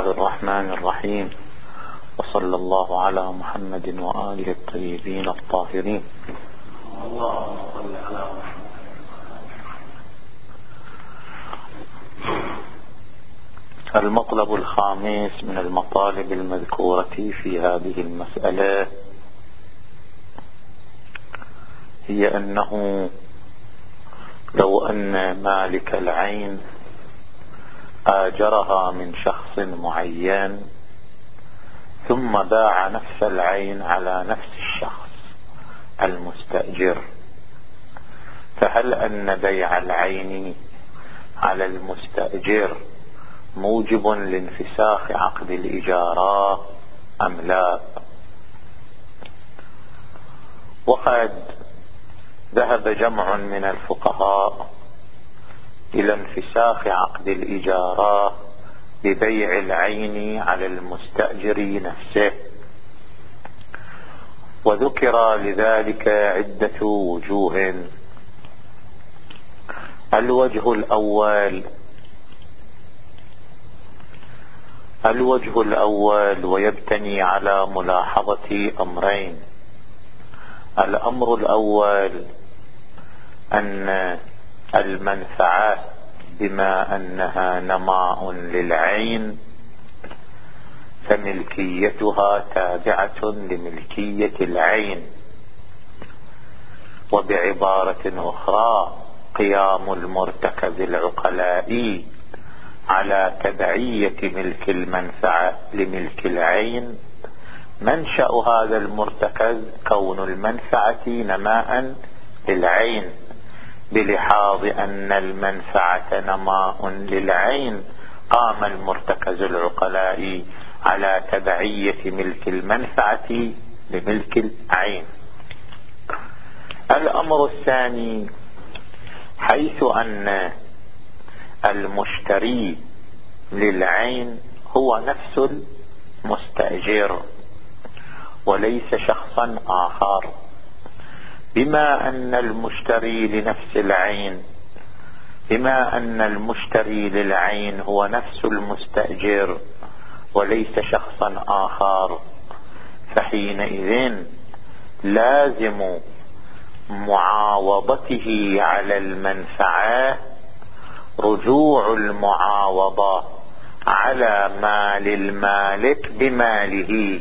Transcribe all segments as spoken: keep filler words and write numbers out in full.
الله الرحمن الرحيم، وصلى الله على محمد وآله الطيبين الطاهرين. اللهم صل على محمد. المطلب الخامس من المطالب المذكورة في هذه المسألة هي أنه لو أن مالك العين آجرها من شخص معين ثم باع نفس العين على نفس الشخص المستأجر، فهل أن بيع العين على المستأجر موجب لانفساخ عقد الإجارة أم لا؟ وقد ذهب جمع من الفقهاء إلى انفساخ عقد الإجارة ببيع العين على المستأجر نفسه، وذكر لذلك عدة وجوه. الوجه الأول الوجه الأول ويبتني على ملاحظة أمرين. الأمر الأول أن المنفعة بما أنها نماء للعين فملكيتها تابعة لملكية العين، وبعبارة أخرى قيام المرتكز العقلائي على تبعية ملك المنفعة لملك العين منشأ هذا المرتكز كون المنفعة نماء للعين، بلحاظ أن المنفعة نماء للعين قام المرتكز العقلائي على تبعية ملك المنفعة لملك العين. الأمر الثاني، حيث أن المشتري للعين هو نفس المستأجر وليس شخصا آخر، بما أن المشتري لنفس العين بما أن المشتري للعين هو نفس المستأجر وليس شخصا آخر، فحينئذ لازم معاوضته على المنفعة رجوع المعاوضة على مال المالك بماله،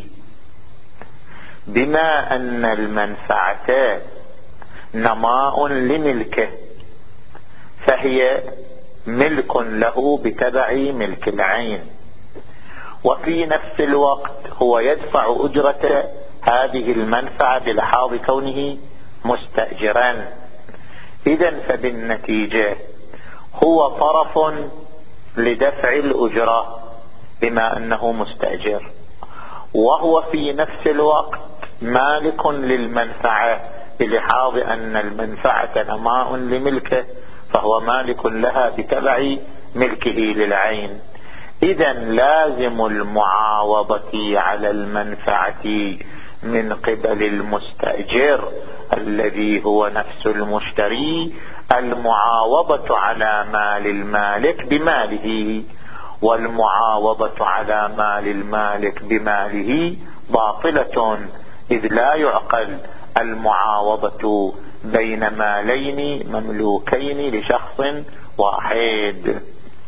بما أن المنفعة نماء لملكه فهي ملك له بتبع ملك العين، وفي نفس الوقت هو يدفع أجرة هذه المنفعة بلحاظ كونه مستأجرا. إذن فبالنتيجة هو طرف لدفع الأجرة بما أنه مستأجر، وهو في نفس الوقت مالك للمنفعة بلحاظ أن المنفعة نماء لملكه فهو مالك لها بتبع ملكه للعين. إذن لازم المعاوضة على المنفعة من قبل المستأجر الذي هو نفس المشتري المعاوضة على مال المالك بماله، والمعاوضة على مال المالك بماله باطلة، إذ لا يعقل المعاوضة بين مالين مملوكين لشخص واحد.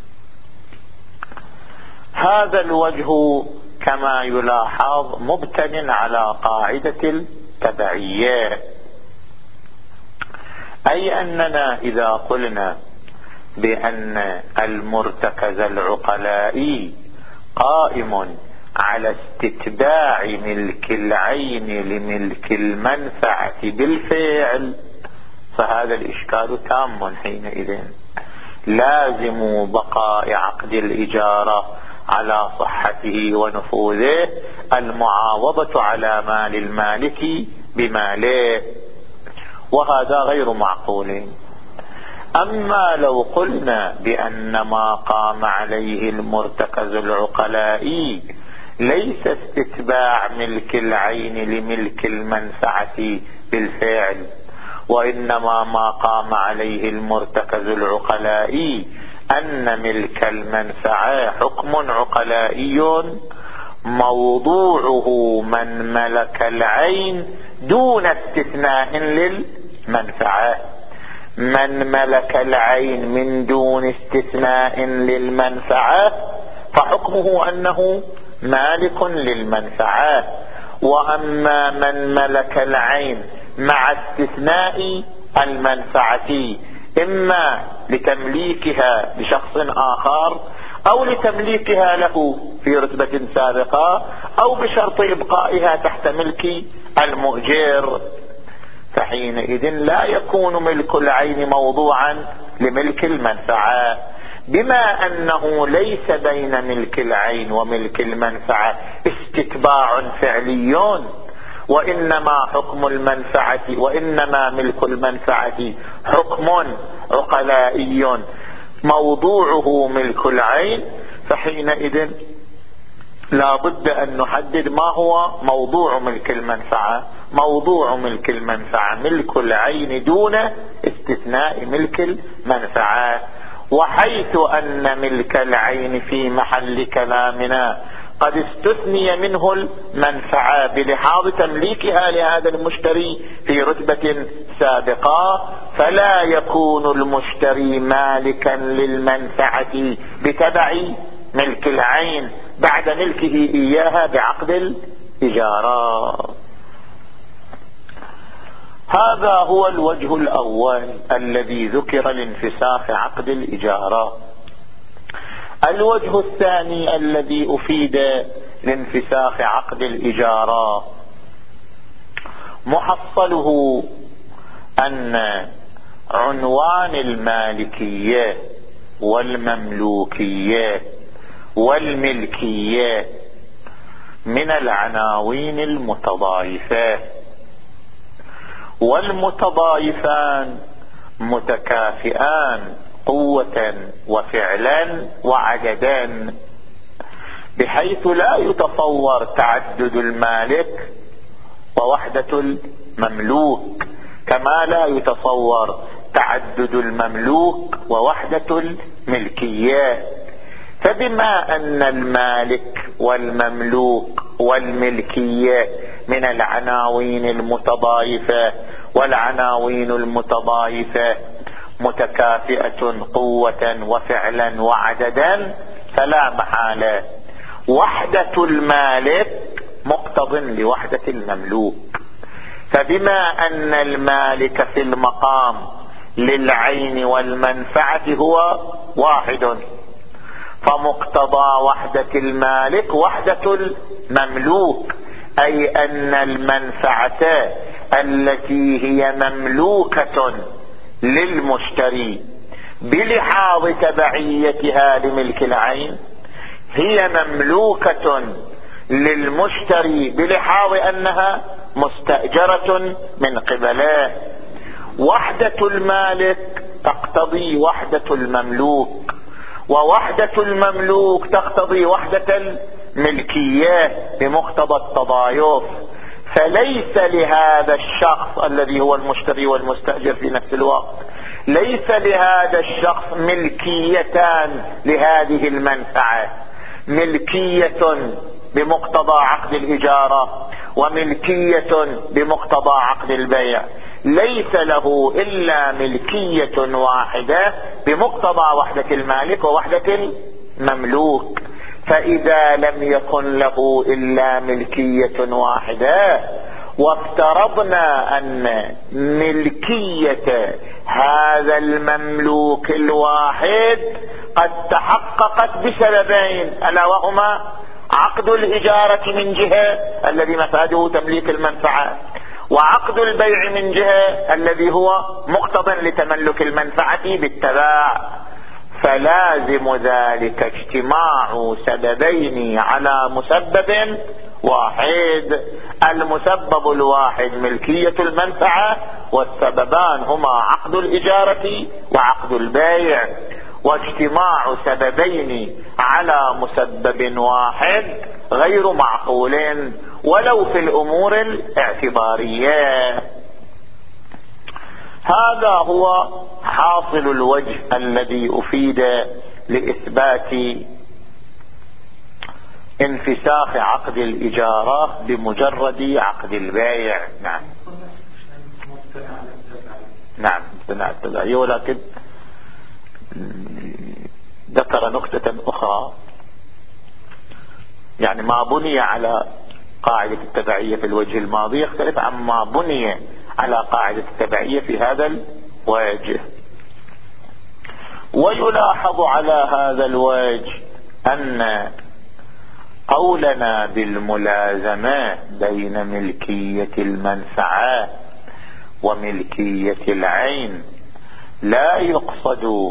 هذا الوجه كما يلاحظ مبتن على قاعدة التبعية، أي أننا إذا قلنا بأن المرتكز العقلائي قائم على استتباع ملك العين لملك المنفعة بالفعل فهذا الإشكال تام. حينئذ لازم بقاء عقد الإجارة على صحته ونفوذه المعاوضة على مال المالك بماله، وهذا غير معقول. أما لو قلنا بأن ما قام عليه المرتكز العقلائي ليس استتباع ملك العين لملك المنفعة بالفعل، وإنما ما قام عليه المرتكز العقلائي أن ملك المنفعة حكم عقلائي موضوعه من ملك العين دون استثناء للمنفعة. من ملك العين من دون استثناء للمنفعة فحكمه أنه مالك للمنفعة. وأما من ملك العين مع استثناء المنفعة إما لتمليكها لشخص آخر أو لتمليكها له في رتبة سابقة أو بشرط إبقائها تحت ملك المؤجر، فحينئذ لا يكون ملك العين موضوعا لملك المنفعة، بما أنه ليس بين ملك العين وملك المنفعة استتباع فعلي، وإنما حكم المنفعة وإنما ملك المنفعة حكم عقلائي موضوعه ملك العين. فحينئذ لا بد أن نحدد ما هو موضوع ملك المنفعة. موضوع ملك المنفعة ملك العين دون استثناء ملك المنفعة. وحيث أن ملك العين في محل كلامنا قد استثني منه المنفعة بلحاظ تمليكها لهذا المشتري في رتبة سابقة، فلا يكون المشتري مالكا للمنفعة بتبع ملك العين بعد ملكه إياها بعقد الإجارة. هذا هو الوجه الأول الذي ذكر لانفساخ عقد الإجارة. الوجه الثاني الذي أفيد لانفساخ عقد الإجارة محصله أن عنوان المالكية والمملوكية والملكية من العناوين المتضايفة، والمتضايفان متكافئان قوة وفعلا وعددا، بحيث لا يتصور تعدد المالك ووحدة المملوك، كما لا يتصور تعدد المملوك ووحدة الملكية. فبما أن المالك والمملوك والملكية من العناوين المتضايفة، والعناوين المتضايفة متكافئة قوة وفعلا وعددا، فلا محالة وحدة المالك مقتض لوحدة المملوك. فبما أن المالك في المقام للعين والمنفعة هو واحد، فمقتضى وحدة المالك وحدة المملوك، أي أن المنفعة التي هي مملوكة للمشتري بلحاظ تبعيتها لملك العين هي مملوكة للمشتري بلحاظ أنها مستأجرة من قبله. وحدة المالك تقتضي وحدة المملوك، ووحدة المملوك تقتضي وحدة الملكية بمقتضى التضايف. فليس لهذا الشخص الذي هو المشتري والمستأجر في نفس الوقت، ليس لهذا الشخص ملكيتان لهذه المنفعة، ملكية بمقتضى عقد الإجارة وملكية بمقتضى عقد البيع. ليس له إلا ملكية واحدة بمقتضى وحدة المالك ووحدة المملوك. فإذا لم يكن له إلا ملكية واحدة، وافترضنا أن ملكية هذا المملوك الواحد قد تحققت بسببين، ألا وهما عقد الإجارة من جهة الذي مفاده تمليك المنفعة، وعقد البيع من جهة الذي هو مقتضى لتملك المنفعة بالتباع، فلازم ذلك اجتماع سببين على مسبب واحد. المسبب الواحد ملكية المنفعة، والسببان هما عقد الإجارة وعقد البيع. واجتماع سببين على مسبب واحد غير معقول ولو في الأمور الاعتبارية. هذا هو حاصل الوجه الذي أفيد لإثبات انفساخ عقد الإجارة بمجرد عقد البيع. نعم نعم بناء التبعية. ولكن ذكر نقطة أخرى، يعني ما بني على قاعدة التبعية في الوجه الماضي يختلف عما بني على قاعدة التبعية في هذا الوجه. ويلاحظ على هذا الوجه أن قولنا بالملازمة بين ملكية المنفعة وملكية العين لا يقصد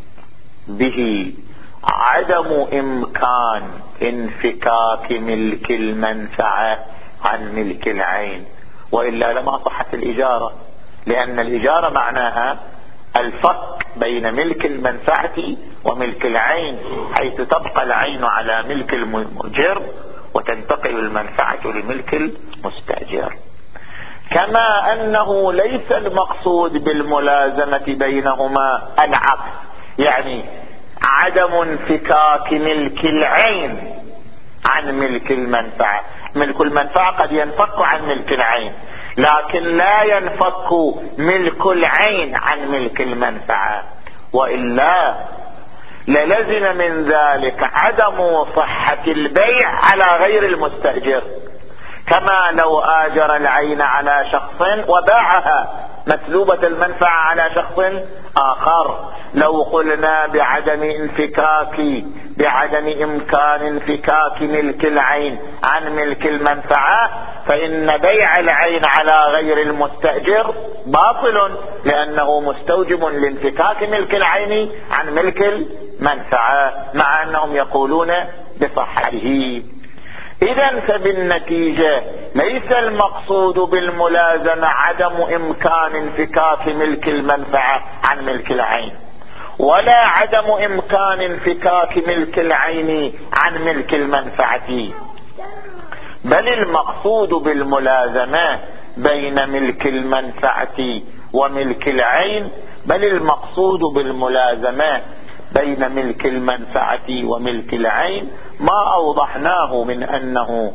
به عدم إمكان انفكاك ملك المنفعة عن ملك العين، وإلا لما صحت الإجارة، لأن الإجارة معناها الفك بين ملك المنفعة وملك العين، حيث تبقى العين على ملك المؤجر وتنتقل المنفعة لملك المستأجر. كما أنه ليس المقصود بالملازمة بينهما العقد، يعني عدم انفكاك ملك العين عن ملك المنفعة. ملك المنفعة قد ينفك عن ملك العين، لكن لا ينفك ملك العين عن ملك المنفعة، وإلا للزم من ذلك عدم صحة البيع على غير المستأجر، كما لو آجر العين على شخص وباعها مسلوبة المنفعة على شخص آخر. لو قلنا بعدم انفكاك بعدم إمكان انفكاك ملك العين عن ملك المنفعة، فإن بيع العين على غير المستأجر باطل، لأنه مستوجب لانفكاك ملك العين عن ملك المنفعة، مع أنهم يقولون بصحته. إذن فبالنتيجة ليس المقصود بالملازمة عدم إمكان انفكاك ملك المنفعة عن ملك العين، ولا عدم إمكان انفكاك ملك العين عن ملك المنفعة، بل المقصود بالملازمة بين ملك المنفعة وملك العين بل المقصود بالملازمة بين ملك المنفعة وملك العين ما أوضحناه من أنه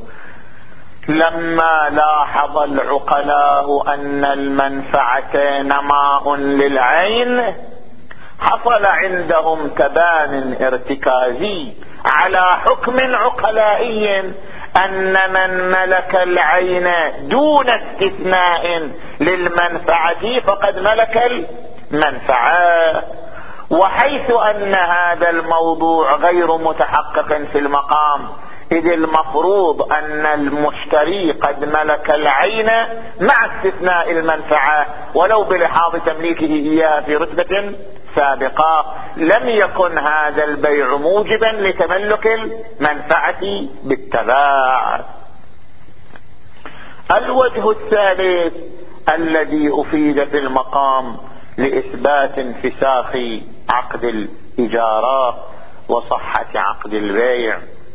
لما لاحظ العقلاء أن المنفعة نماء للعين حصل عندهم تبان ارتكازي على حكم عقلائي أن من ملك العين دون استثناء للمنفعة فقد ملك المنفعة. وحيث أن هذا الموضوع غير متحقق في المقام، إذ المفروض أن المشتري قد ملك العين مع استثناء المنفعة ولو بلحاظ تمليكه إياها في رتبة سابقة، لم يكن هذا البيع موجبا لتملك المنفعة بالتباع. الوجه الثالث الذي أفيد في المقام لإثبات انفساخ عقد الإجارة وصحة عقد البيع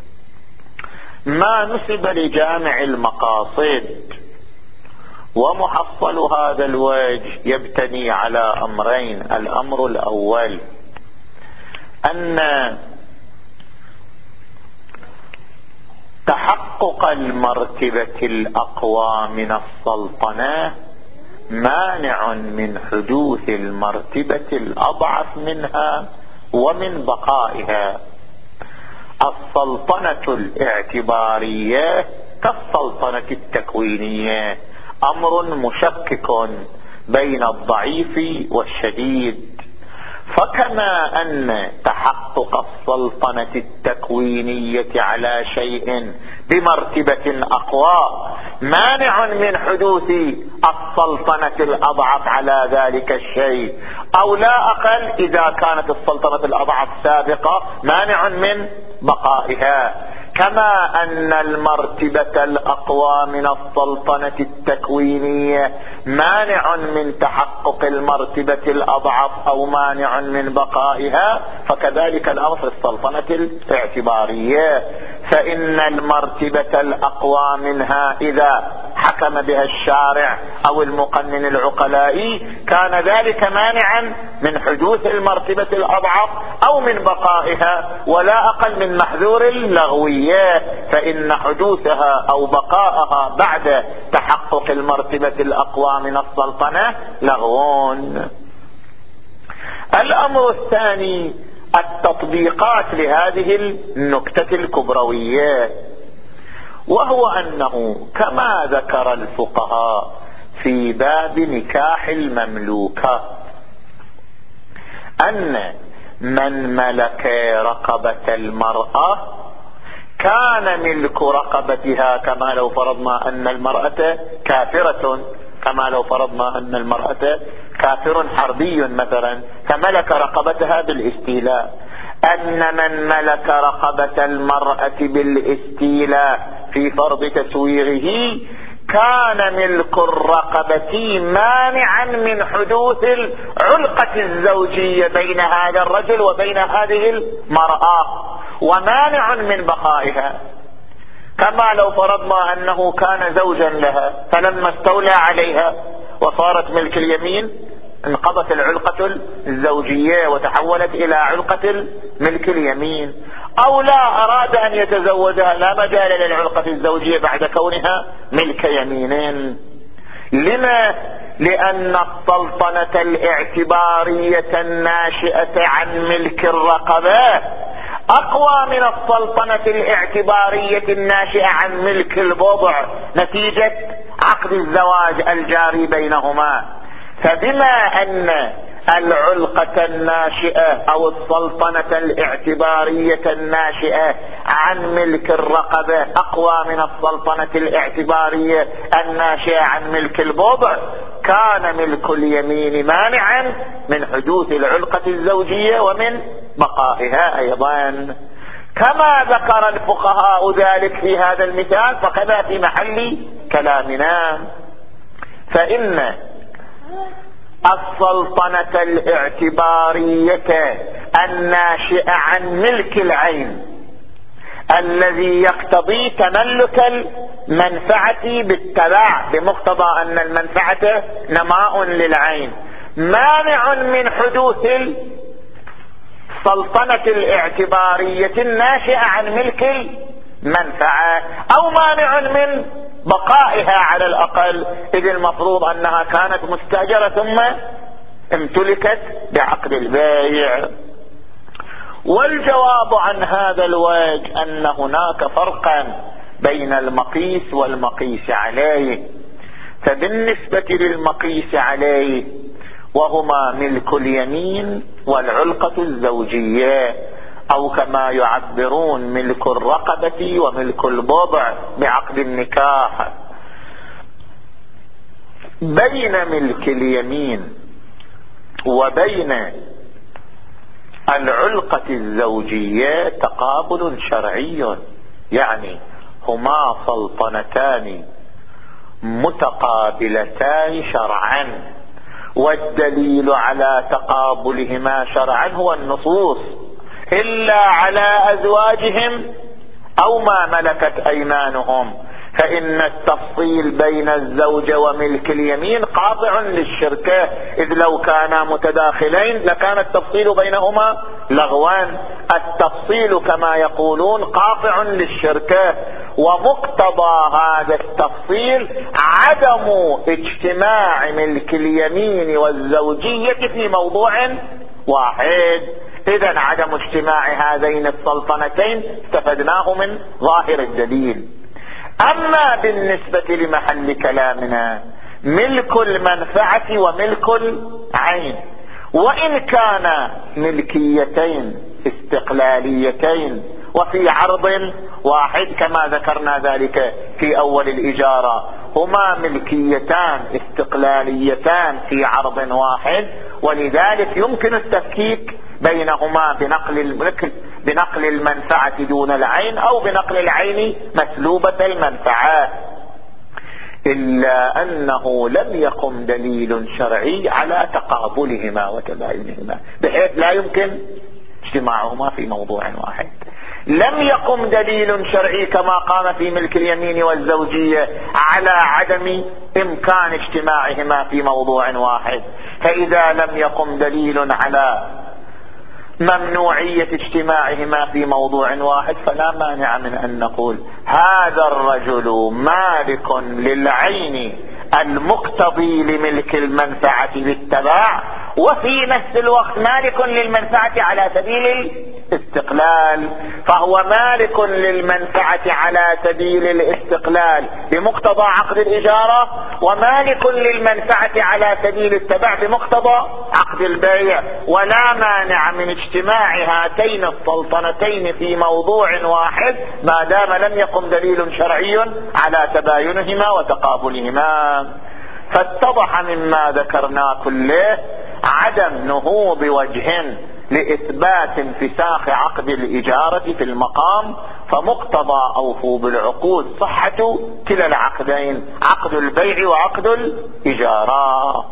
ما نسب لجامع المقاصد. ومحصل هذا الوجه يبتني على أمرين. الأمر الأول أن تحقق المرتبة الأقوى من السلطنة مانع من حدوث المرتبة الأضعف منها ومن بقائها. السلطنة الاعتبارية كالسلطنة التكوينية أمر مشكك بين الضعيف والشديد، فكما أن تحقق السلطنة التكوينية على شيء بمرتبة أقوى مانع من حدوث السلطنة الأضعف على ذلك الشيء، أو لا أقل إذا كانت السلطنة الأضعف سابقة مانع من بقائها. كما أن المرتبة الأقوى من السلطنة التكوينية مانع من تحقق المرتبة الأضعف أو مانع من بقائها، فكذلك الأمر في السلطنة الاعتبارية، فإن المرتبة الأقوى منها إذا حكم بها الشارع أو المقنن العقلائي كان ذلك مانعا من حدوث المرتبة الأضعف أو من بقائها، ولا أقل من محذور اللغويات، فإن حدوثها أو بقائها بعد تحقق المرتبة الأقوى من السلطنة لغون. الأمر الثاني التطبيقات لهذه النكتة الكبروية، وهو أنه كما ذكر الفقهاء في باب نكاح المملوكات أن من ملك رقبة المرأة كان ملك رقبتها كما لو فرضنا أن المرأة كافرة، كما لو فرضنا أن المرأة كافر حربي مثلا فملك رقبتها بالاستيلاء، أن من ملك رقبة المرأة بالاستيلاء في فرض تسويغه كان ملك الرقبة مانعا من حدوث العلقة الزوجية بين هذا الرجل وبين هذه المرأة، ومانع من بقائها، كما لو فرضنا أنه كان زوجا لها فلما استولى عليها وصارت ملك اليمين انقضت العلقة الزوجية وتحولت إلى علقة ملك اليمين، أو لا أراد أن يتزوجها لا مجال للعلقة الزوجية بعد كونها ملك يمينين. لما؟ لأن السلطنة الاعتبارية الناشئة عن ملك الرقبة أقوى من السلطنة الاعتبارية الناشئة عن ملك البضع نتيجة عقد الزواج الجاري بينهما. فبما أن العلقة الناشئة أو السلطنة الاعتبارية الناشئة عن ملك الرقبة أقوى من السلطنة الاعتبارية الناشئة عن ملك البضع، كان ملك اليمين مانعا من حدوث العلقة الزوجية ومن بقائها أيضا. كما ذكر الفقهاء ذلك في هذا المثال فكذا في محل كلامنا، فإن السلطنة الاعتبارية الناشئة عن ملك العين الذي يقتضي تملك المنفعة بالتبع بمقتضى أن المنفعة نماء للعين، مانع من حدوث السلطنة الاعتبارية الناشئة عن ملك المنفعة، أو مانع من بقائها على الأقل، إذ المفروض أنها كانت مستأجرة ثم امتلكت بعقد البيع. والجواب عن هذا الوجه أن هناك فرقا بين المقيس والمقيس عليه. فبالنسبة للمقيس عليه وهما ملك اليمين والعلقة الزوجية، أو كما يعبرون ملك الرقبة وملك البضع بعقد النكاح، بين ملك اليمين وبين العلقة الزوجية تقابل شرعي، يعني هما سلطنتان متقابلتان شرعا، والدليل على تقابلهما شرعا هو النصوص، إلا على أزواجهم أو ما ملكت أيمانهم، فإن التفصيل بين الزوجة وملك اليمين قاطع للشركة، إذ لو كانا متداخلين لكان التفصيل بينهما لغوان. التفصيل كما يقولون قاطع للشركة، ومقتضى هذا التفصيل عدم اجتماع ملك اليمين والزوجية في موضوع واحد. إذن عدم اجتماع هذين السلطنتين استفدناه من ظاهر الدليل. أما بالنسبة لمحل كلامنا ملك المنفعة وملك العين، وإن كان ملكيتين استقلاليتين وفي عرض واحد كما ذكرنا ذلك في أول الإجارة، هما ملكيتان استقلاليتان في عرض واحد، ولذلك يمكن التفكيك بينهما بنقل الملك بنقل المنفعة دون العين، أو بنقل العين مسلوبة المنفعة، إلا أنه لم يقم دليل شرعي على تقابلهما وتباينهما بحيث لا يمكن اجتماعهما في موضوع واحد. لم يقم دليل شرعي كما قام في ملك اليمين والزوجية على عدم إمكان اجتماعهما في موضوع واحد. فإذا لم يقم دليل على ممنوعية اجتماعهما في موضوع واحد فلا مانع من أن نقول هذا الرجل مالك للعين المقتضي لملك المنفعة بالتبع، وفي نفس الوقت مالك للمنفعة على سبيل الاستقلال، فهو مالك للمنفعة على سبيل الاستقلال بمقتضى عقد الإجارة، ومالك للمنفعة على سبيل التبع بمقتضى عقد البيع، ولا مانع من اجتماع هاتين السلطنتين في موضوع واحد ما دام لم يقم دليل شرعي على تباينهما وتقابلهما. فاتضح مما ذكرنا كله عدم نهوض وجه لإثبات انفساخ عقد الإجارة في المقام، فمقتضى أوفوا بالعقود صحة كلا العقدين، عقد البيع وعقد الإجارة.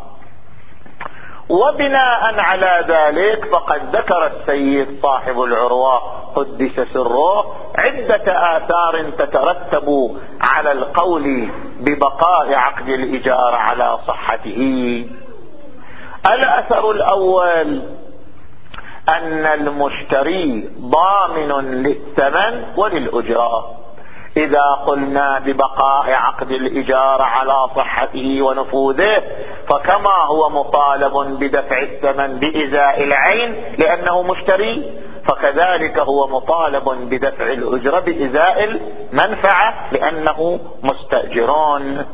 وبناء على ذلك فقد ذكر السيد صاحب العروة قدس سره عدة آثار تترتب على القول ببقاء عقد الإجارة على صحته. الأثر الأول أن المشتري ضامن للثمن وللأجرة. إذا قلنا ببقاء عقد الإجارة على صحته ونفوذه فكما هو مطالب بدفع الثمن بإزاء العين لأنه مشتري، فكذلك هو مطالب بدفع الأجرة بإزاء المنفعة لأنه مستأجرون،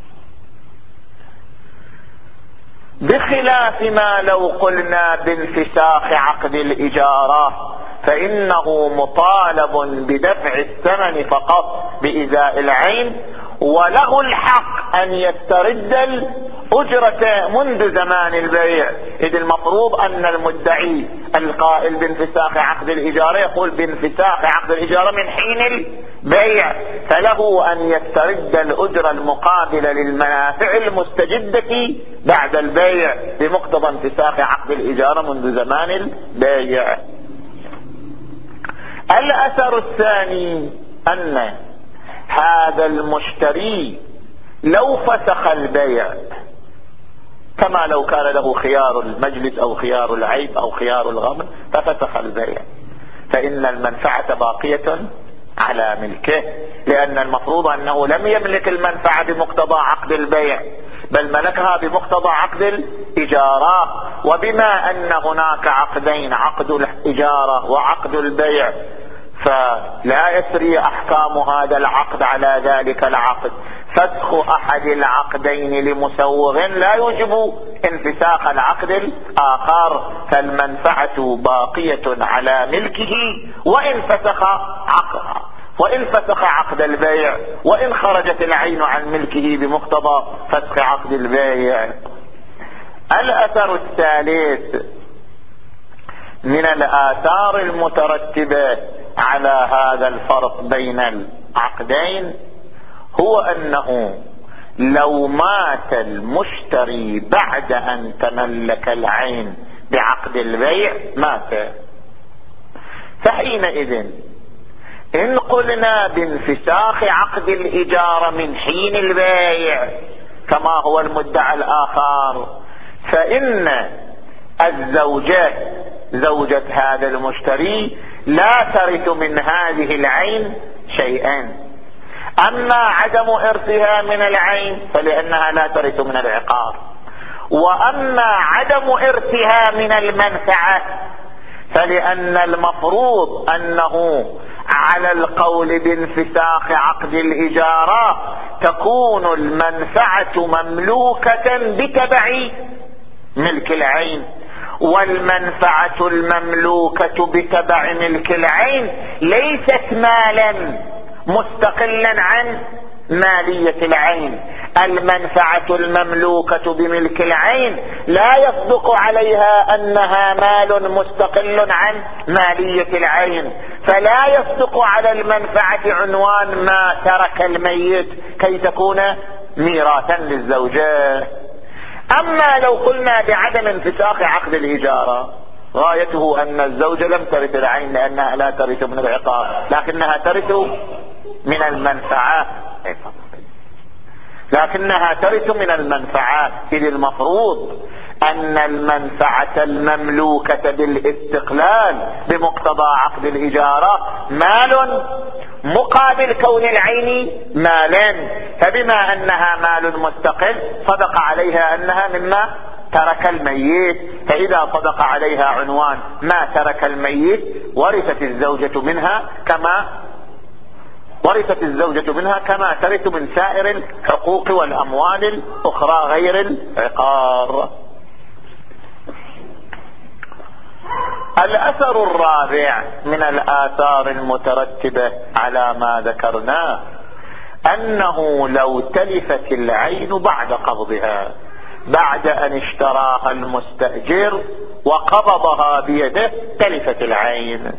بخلاف ما لو قلنا بانفساخ عقد الإجارة فإنه مطالب بدفع الثمن فقط بإزاء العين، وله الحق أن يسترد الأجرة منذ زمان البيع، إذ المفروض أن المدعي القائل بانفساخ عقد الإجارة يقول بانفساخ عقد الإجارة من حين البيع، فله أن يسترد الأجرة المقابلة للمنافع المستجدة بعد البيع بمقتضى انفساخ عقد الإجارة منذ زمان البيع. الأثر الثاني أن هذا المشتري لو فسخ البيع كما لو كان له خيار المجلس أو خيار العيب أو خيار الغمر ففسخ البيع، فإن المنفعة باقية على ملكه، لأن المفروض أنه لم يملك المنفعة بمقتضى عقد البيع بل ملكها بمقتضى عقد الإجارة. وبما أن هناك عقدين، عقد الإجارة وعقد البيع، فلا يسري أحكام هذا العقد على ذلك العقد، فسخ أحد العقدين لمسوغ لا يوجب انفساخ العقد الآخر، فالمنفعة باقية على ملكه وإن فسخ عقد وإن فسخ عقد البيع، وإن خرجت العين عن ملكه بمقتضى فسخ عقد البيع. الأثر الثالث من الآثار المترتبة على هذا الفرق بين العقدين هو أنه لو مات المشتري بعد أن تملك العين بعقد البيع مات، فحينئذ إن قلنا بانفساخ عقد الإجارة من حين البيع كما هو المدعى الآخر، فإن الزوجة زوجة هذا المشتري لا ترث من هذه العين شيئا. أما عدم إرثها من العين فلأنها لا ترث من العقار، وأما عدم إرثها من المنفعة فلأن المفروض أنه على القول بانفساخ عقد الإجارة تكون المنفعة مملوكة بتبع ملك العين، والمنفعة المملوكة بتبع ملك العين ليست مالا مستقلا عن مالية العين. المنفعة المملوكة بملك العين لا يصدق عليها أنها مال مستقل عن مالية العين، فلا يصدق على المنفعة عنوان ما ترك الميت كي تكون ميراثا للزوجة. أما لو قلنا بعدم انفساخ عقد الإجارة غايته أن الزوجة لم ترث العين لأنها لا ترث من العقار، لكنها ترث من المنفعات، لكنها ترث من المنفعات. إذ المفروض أن المنفعة المملوكة بالاستقلال بمقتضى عقد الإجارة مال مقابل كون العين مالا، فبما أنها مال مستقل صدق عليها أنها مما ترك الميت، فإذا صدق عليها عنوان ما ترك الميت ورثت الزوجة منها كما ورثت الزوجة منها كما ترث من سائر الحقوق والأموال الأخرى غير العقار. الأثر الرابع من الآثار المترتبة على ما ذكرناه أنه لو تلفت العين بعد قبضها، بعد أن اشتراها المستأجر وقبضها بيده تلفت العين،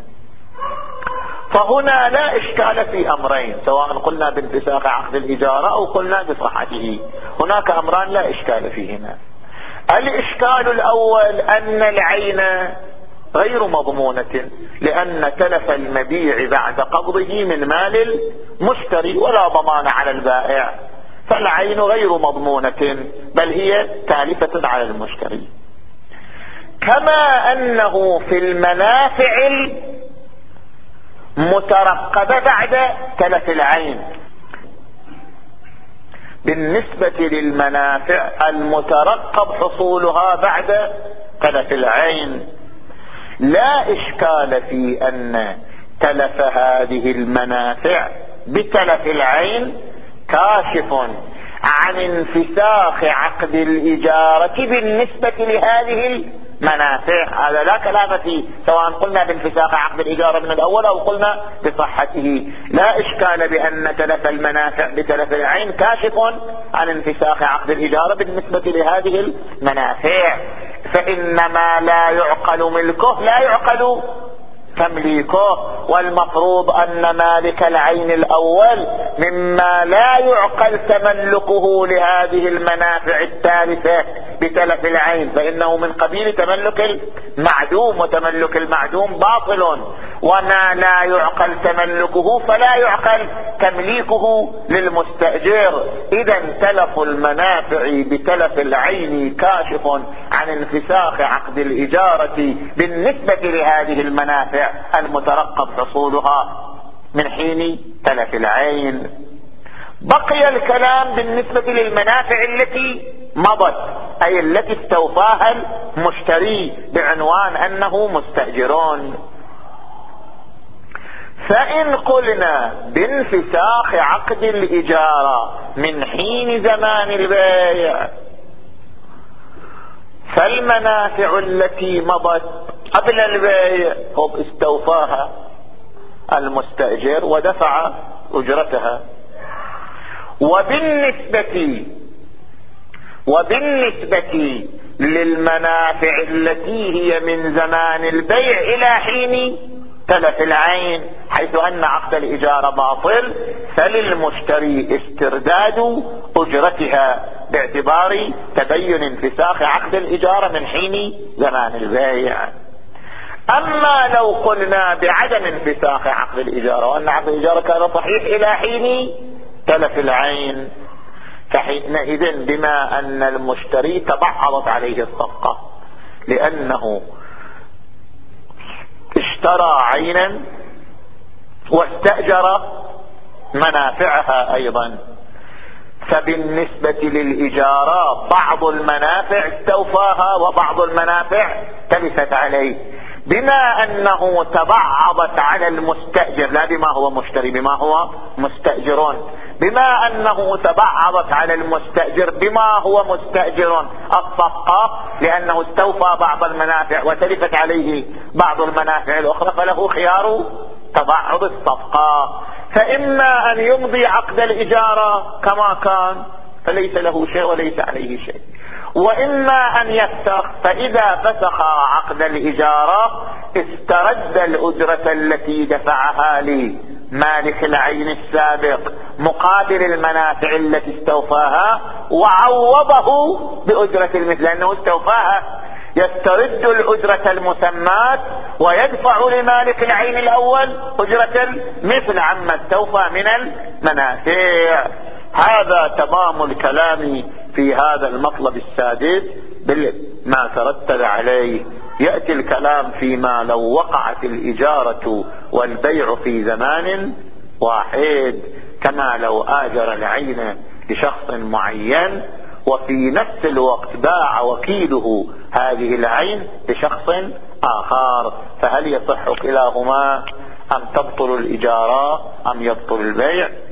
فهنا لا إشكال في أمرين، سواء قلنا بانفساخ عقد الإجارة أو قلنا بصحته، هناك أمران لا إشكال فيهما. الإشكال الأول أن العين غير مضمونة، لأن تلف المبيع بعد قبضه من مال المشتري ولا ضمان على البائع، فالعين غير مضمونة بل هي تالفة على المشتري. كما أنه في المنافع المترقبة بعد تلف العين، بالنسبة للمنافع المترقب حصولها بعد تلف العين لا إشكال في أن تلف هذه المنافع بتلف العين كاشف عن انفساخ عقد الإجارة بالنسبة لهذه المنافع. هذا لا كلام فيه، سواء قلنا بانفساخ عقد الإجارة من الأول أو قلنا بصحته، لا إشكال بأن تلف المنافع بتلف العين كاشف عن انفساخ عقد الإجارة بالنسبة لهذه المنافع، فإنما لا يعقل ملكه لا يعقل تمليكه، والمفروض أن مالك العين الأول مما لا يعقل تملكه لهذه المنافع الثالثة بتلف العين، فإنه من قبيل تملك المعدوم، وتملك المعدوم باطل، وما لا يعقل تملكه فلا يعقل تمليكه للمستأجر. إذا تلف المنافع بتلف العين كاشف عن انفساخ عقد الإجارة بالنسبة لهذه المنافع المترقب حصولها من حين تلف العين. بقي الكلام بالنسبة للمنافع التي مضت، أي التي استوفاها المشتري بعنوان أنه مستأجرون. فإن قلنا بانفساخ عقد الإجارة من حين زمان البيع، فالمنافع التي مضت قبل البيع هو استوفاها المستأجر ودفع أجرتها، وبالنسبة وبالنسبة للمنافع التي هي من زمان البيع إلى حين تلف العين، حيث أن عقد الإجارة باطل، فللمشتري استرداد أجرتها باعتبار تبين انفساخ عقد الإجارة من حين زمان البيع. أما لو قلنا بعدم انفساخ عقد الإجارة وأن عقد الإجارة كان صحيح إلى حين تلف العين، فحينئذ بما أن المشتري تبعضت عليه الصفقة لأنه اشترى عينا واستأجر منافعها أيضا، فبالنسبة للإجارة بعض المنافع استوفاها وبعض المنافع تلفت عليه، بما أنه تبعضت على المستأجر، لا بما هو مشتري، بما هو مستأجرون، بما أنه تبعضت على المستأجر بما هو مستأجر الصفقة لأنه استوفى بعض المنافع وتلفت عليه بعض المنافع الأخرى، فله خيار تبعض الصفقة، فإما أن يمضي عقد الإجارة كما كان فليس له شيء وليس عليه شيء، وإما أن يفسخ، فإذا فسخ عقد الإجارة استرد الأجرة التي دفعها لمالك العين السابق مقابل المنافع التي استوفاها وعوضه بأجرة المثل لأنه استوفاها، يسترد الأجرة المسماة ويدفع لمالك العين الأول أجرة المثل عما استوفى من المنافع. هذا تمام الكلام في هذا المطلب السادس بما ترتب عليه. يأتي الكلام فيما لو وقعت الإجارة والبيع في زمان واحد، كما لو آجر العين لشخص معين وفي نفس الوقت باع وكيله هذه العين لشخص آخر، فهل يصح كلاهما أم تبطل الإجارة أم يبطل البيع؟